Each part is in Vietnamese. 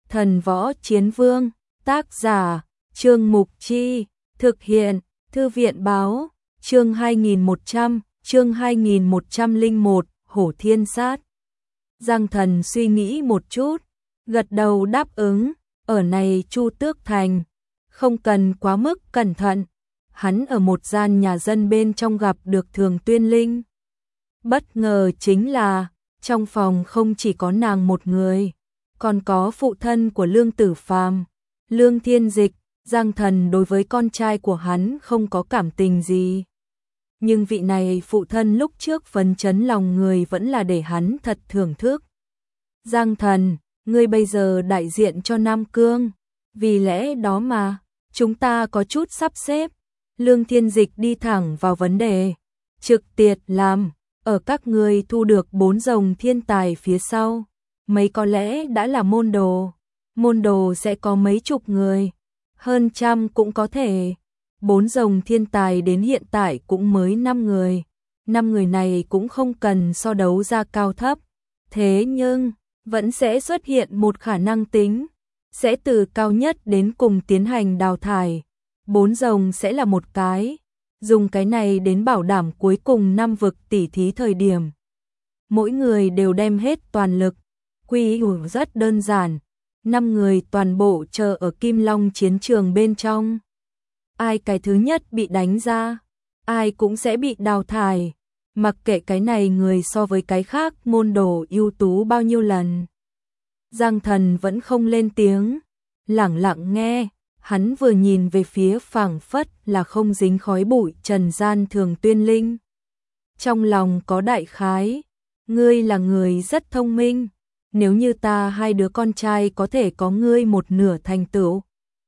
Thần Võ Chiến Vương, tác giả, Trương Mục Chi, thực hiện, Thư viện Báo, chương 2101, Hổ Thiên Sát. Giang Thần suy nghĩ một chút, gật đầu đáp ứng, ở này Chu Tước Thành, không cần quá mức cẩn thận. Hắn ở một gian nhà dân bên trong gặp được Thường Tuyên Linh. Bất ngờ chính là, trong phòng không chỉ có nàng một người, còn có phụ thân của Lương Tử Phàm, Lương Thiên Dịch. Giang Thần đối với con trai của hắn không có cảm tình gì. Nhưng vị này phụ thân lúc trước phấn chấn lòng người vẫn là để hắn thật thưởng thức. Giang Thần, ngươi bây giờ đại diện cho Nam Cương, vì lẽ đó mà, chúng ta có chút sắp xếp. Lương Thiên Dịch đi thẳng vào vấn đề, trực tiệt làm, ở các ngươi thu được 4 rồng thiên tài phía sau, mấy có lẽ đã là môn đồ sẽ có mấy chục người, hơn trăm cũng có thể. 4 rồng thiên tài đến hiện tại cũng mới 5 người, 5 người này cũng không cần so đấu ra cao thấp, thế nhưng vẫn sẽ xuất hiện một khả năng tính, sẽ từ cao nhất đến cùng tiến hành đào thải. 4 rồng sẽ là một cái, dùng cái này đến bảo đảm cuối cùng 5 vực tỉ thí thời điểm. Mỗi người đều đem hết toàn lực, quy ủ rất đơn giản, 5 người toàn bộ chờ ở Kim Long chiến trường bên trong. Ai cái thứ nhất bị đánh ra, ai cũng sẽ bị đào thải, mặc kệ cái này người so với cái khác môn đồ ưu tú bao nhiêu lần. Giang Thần vẫn không lên tiếng, lẳng lặng nghe. Hắn vừa nhìn về phía phảng phất là không dính khói bụi trần gian Thường Tuyên Linh. Trong lòng có đại khái, ngươi là người rất thông minh, nếu như ta hai đứa con trai có thể có ngươi một nửa thành tựu,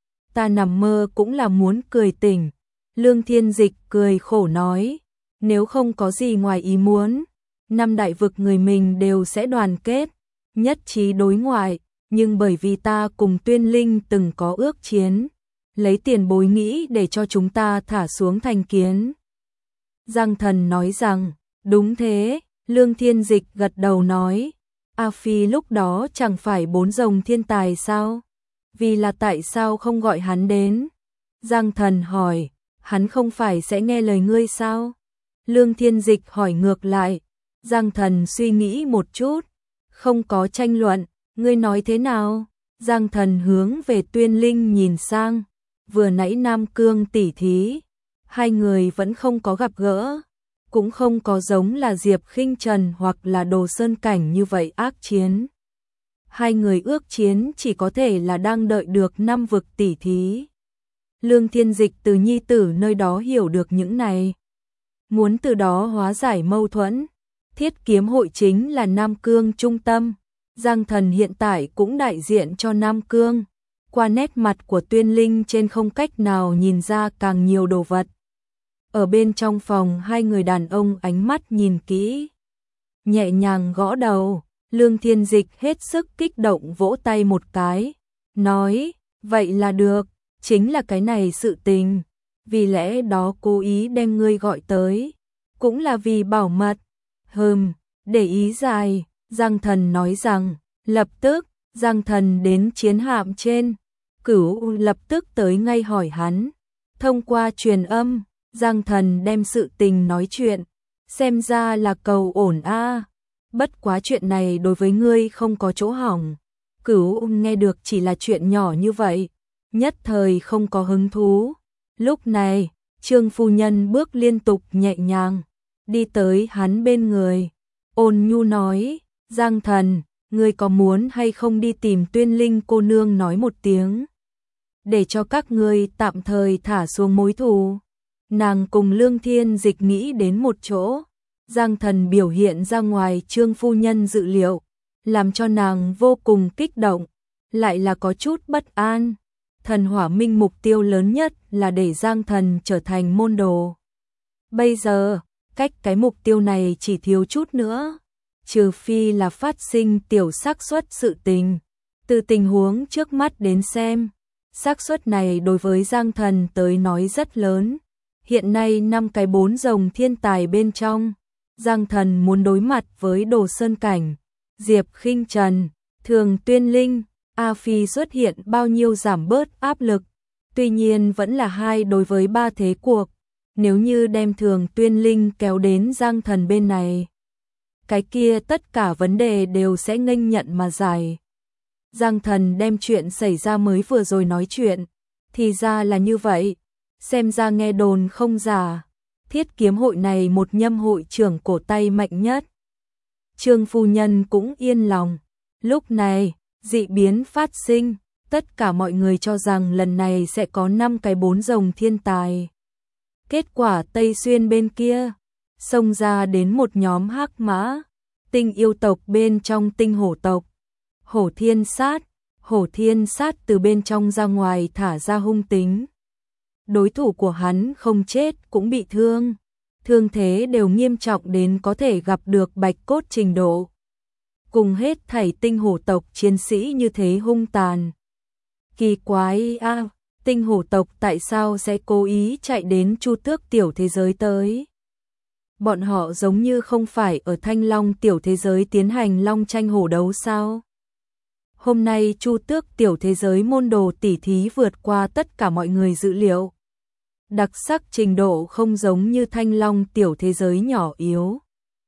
ta nằm mơ cũng là muốn cười tỉnh. Lương Thiên Dịch cười khổ nói, nếu không có gì ngoài ý muốn, 5 đại vực người mình đều sẽ đoàn kết, nhất trí đối ngoại. Nhưng bởi vì ta cùng Tuyên Linh từng có ước chiến, lấy tiền bối nghĩ để cho chúng ta thả xuống thành kiến. Giang Thần nói rằng, đúng thế. Lương Thiên Dịch gật đầu nói, A Phi lúc đó chẳng phải 4 rồng thiên tài sao? Vì là tại sao không gọi hắn đến? Giang Thần hỏi, hắn không phải sẽ nghe lời ngươi sao? Lương Thiên Dịch hỏi ngược lại. Giang Thần suy nghĩ một chút, không có tranh luận. Ngươi nói thế nào? Giang Thần hướng về Tuyên Linh nhìn sang, vừa nãy Nam Cương tỉ thí, hai người vẫn không có gặp gỡ, cũng không có giống là Diệp Khinh Trần hoặc là Đồ Sơn Cảnh như vậy ác chiến. Hai người ước chiến chỉ có thể là đang đợi được 5 vực tỉ thí. Lương Thiên Dịch từ nhi tử nơi đó hiểu được những này, muốn từ đó hóa giải mâu thuẫn. Thiết kiếm hội chính là Nam Cương trung tâm. Giang Thần hiện tại cũng đại diện cho Nam Cương. Qua nét mặt của Tuyên Linh trên không cách nào nhìn ra càng nhiều đồ vật. Ở bên trong phòng hai người đàn ông ánh mắt nhìn kỹ, nhẹ nhàng gõ đầu. Lương Thiên Dịch hết sức kích động vỗ tay một cái, nói, vậy là được, chính là cái này sự tình. Vì lẽ đó cố ý đem ngươi gọi tới, cũng là vì bảo mật. Để ý dài. Giang Thần nói rằng, lập tức, Giang Thần đến chiến hạm trên, Cửu lập tức tới ngay hỏi hắn. Thông qua truyền âm, Giang Thần đem sự tình nói chuyện, xem ra là cầu ổn a. Bất quá chuyện này đối với ngươi không có chỗ hỏng. Cửu nghe được chỉ là chuyện nhỏ như vậy, nhất thời không có hứng thú. Lúc này, Trương phu nhân bước liên tục nhẹ nhàng, đi tới hắn bên người, ôn nhu nói, Giang Thần, ngươi có muốn hay không đi tìm Tuyên Linh cô nương nói một tiếng, để cho các ngươi tạm thời thả xuống mối thù. Nàng cùng Lương Thiên Dịch nghĩ đến một chỗ. Giang Thần biểu hiện ra ngoài Trương phu nhân dự liệu, làm cho nàng vô cùng kích động, lại là có chút bất an. Thần Hỏa Minh mục tiêu lớn nhất là để Giang Thần trở thành môn đồ. Bây giờ, cách cái mục tiêu này chỉ thiếu chút nữa, trừ phi là phát sinh tiểu xác suất sự tình. Từ tình huống trước mắt đến xem, xác suất này đối với Giang Thần tới nói rất lớn. Hiện nay 5 cái 4 rồng thiên tài bên trong, Giang Thần muốn đối mặt với Đồ Sơn Cảnh, Diệp Khinh Trần, Thường Tuyên Linh, A Phi xuất hiện bao nhiêu giảm bớt áp lực, tuy nhiên vẫn là 2 đối với 3 thế cuộc, nếu như đem Thường Tuyên Linh kéo đến Giang Thần bên này, cái kia tất cả vấn đề đều sẽ nghênh nhận mà giải. Giang Thần đem chuyện xảy ra mới vừa rồi nói chuyện, thì ra là như vậy, xem ra nghe đồn không giả, Thiết Kiếm hội này một nhâm hội trưởng cổ tay mạnh nhất. Trương phu nhân cũng yên lòng. Lúc này, dị biến phát sinh, tất cả mọi người cho rằng lần này sẽ có 5 cái 4 rồng thiên tài. Kết quả Tây Xuyên bên kia, xông ra đến một nhóm hắc mã, tinh yêu tộc bên trong tinh hổ tộc. Hổ Thiên Sát từ bên trong ra ngoài thả ra hung tính. Đối thủ của hắn không chết cũng bị thương, thương thế đều nghiêm trọng đến có thể gặp được bạch cốt trình độ. Cùng hết thảy tinh hổ tộc chiến sĩ như thế hung tàn. Kỳ quái a, tinh hổ tộc tại sao sẽ cố ý chạy đến Chu Tước tiểu thế giới tới? Bọn họ giống như không phải ở Thanh Long tiểu thế giới tiến hành long tranh hổ đấu sao? Hôm nay Chu Tước tiểu thế giới môn đồ tỉ thí vượt qua tất cả mọi người dự liệu. Đặc sắc trình độ không giống như Thanh Long tiểu thế giới nhỏ yếu.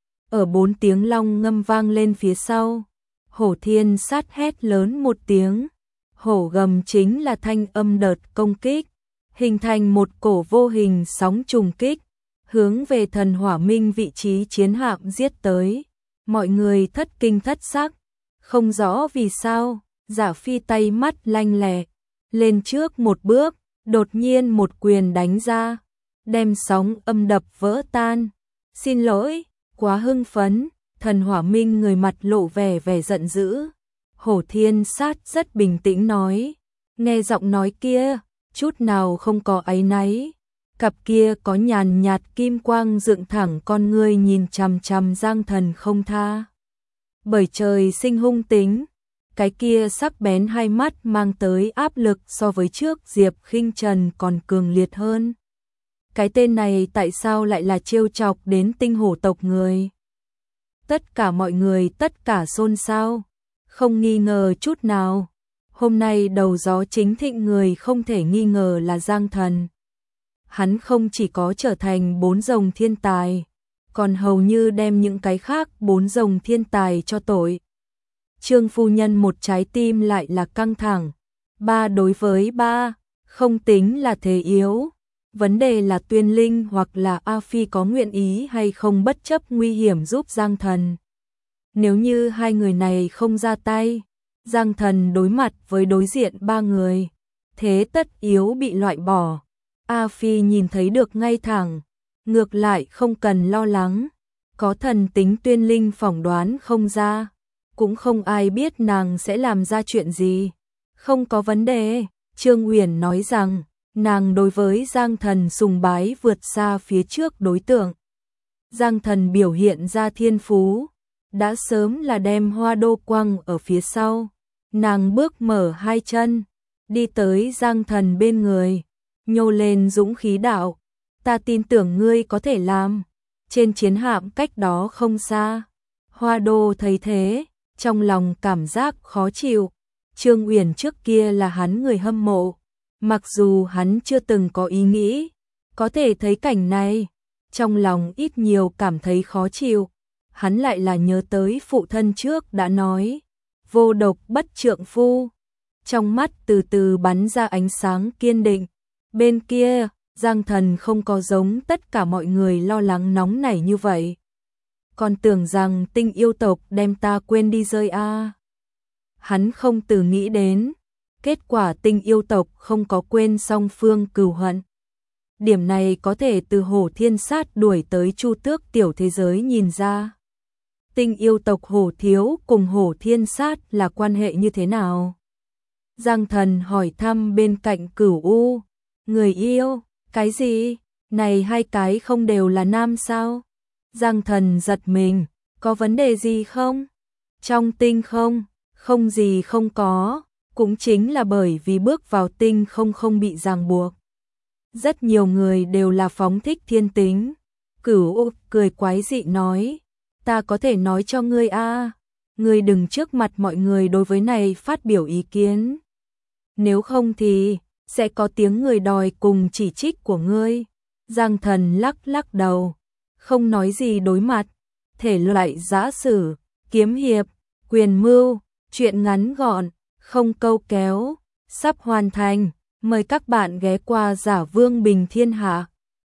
Ở 4 tiếng long ngâm vang lên phía sau, Hổ Thiên Sát hét lớn một tiếng, hổ gầm chính là thanh âm đợt công kích, hình thành một cổ vô hình sóng trùng kích, hướng về Thần Hỏa Minh vị trí chiến hạm giết tới. Mọi người thất kinh thất sắc, không rõ vì sao, Giả Phi tay mắt lanh lẹ, lên trước một bước, đột nhiên một quyền đánh ra, đem sóng âm đập vỡ tan. Xin lỗi, quá hưng phấn, Thần Hỏa Minh người mặt lộ vẻ giận dữ. Hổ Thiên Sát rất bình tĩnh nói, nghe giọng nói kia, chút nào không có áy náy. Cặp kia có nhàn nhạt kim quang dựng thẳng con ngươi nhìn chằm chằm Giang Thần không tha. Bởi trời sinh hung tính, cái kia sắc bén hai mắt mang tới áp lực so với trước Diệp Khinh Trần còn cường liệt hơn. Cái tên này tại sao lại là trêu chọc đến tinh hổ tộc người? Tất cả mọi người tất cả xôn xao, không nghi ngờ chút nào. Hôm nay đầu gió chính thịnh người không thể nghi ngờ là Giang Thần. Hắn không chỉ có trở thành 4 rồng thiên tài, còn hầu như đem những cái khác 4 rồng thiên tài cho tội. Trương phu nhân một trái tim lại là căng thẳng, 3 đối với 3, không tính là thế yếu. Vấn đề là Tuyên Linh hoặc là A Phi có nguyện ý hay không bất chấp nguy hiểm giúp Giang Thần. Nếu như hai người này không ra tay, Giang Thần đối mặt với đối diện 3 người, thế tất yếu bị loại bỏ. A Phi nhìn thấy được ngay thẳng, ngược lại không cần lo lắng, có thần tính Tuyên Linh phỏng đoán không ra, cũng không ai biết nàng sẽ làm ra chuyện gì. Không có vấn đề, Trương Uyển nói rằng, nàng đối với Giang Thần sùng bái vượt xa phía trước đối tượng. Giang Thần biểu hiện ra thiên phú, đã sớm là đem Hoa Đô quăng ở phía sau. Nàng bước mở 2 chân, đi tới Giang Thần bên người, nhô lên dũng khí đạo, ta tin tưởng ngươi có thể làm. Trên chiến hạm cách đó không xa, Hoa Đô thấy thế, trong lòng cảm giác khó chịu. Trương Uyển trước kia là hắn người hâm mộ, mặc dù hắn chưa từng có ý nghĩ, có thể thấy cảnh này, trong lòng ít nhiều cảm thấy khó chịu. Hắn lại là nhớ tới phụ thân trước đã nói, vô độc bất trượng phu. Trong mắt từ từ bắn ra ánh sáng kiên định. Bên kia, Giang Thần không có giống tất cả mọi người lo lắng nóng nảy như vậy. Còn tưởng rằng tinh yêu tộc đem ta quên đi rơi a. Hắn không từ nghĩ đến, kết quả tinh yêu tộc không có quên song phương cừu hận. Điểm này có thể từ Hổ Thiên Sát đuổi tới Chu Tước tiểu thế giới nhìn ra. Tinh yêu tộc Hổ Thiếu cùng Hổ Thiên Sát là quan hệ như thế nào? Giang Thần hỏi thăm bên cạnh Cửu U, người yêu, cái gì? Này hai cái không đều là nam sao? Giang Thần giật mình, có vấn đề gì không? Trong tinh không gì không có, cũng chính là bởi vì bước vào tinh không bị ràng buộc. Rất nhiều người đều là phóng thích thiên tính. Cửu U cười quái dị nói, ta có thể nói cho ngươi a, ngươi đừng trước mặt mọi người đối với này phát biểu ý kiến. Nếu không thì sẽ có tiếng người đòi cùng chỉ trích của ngươi. Giang Thần lắc lắc đầu, không nói gì đối mặt. Thể loại giã sử, kiếm hiệp, quyền mưu, truyện ngắn gọn, không câu kéo, sắp hoàn thành. Mời các bạn ghé qua Giả Vương Bình Thiên Hạ.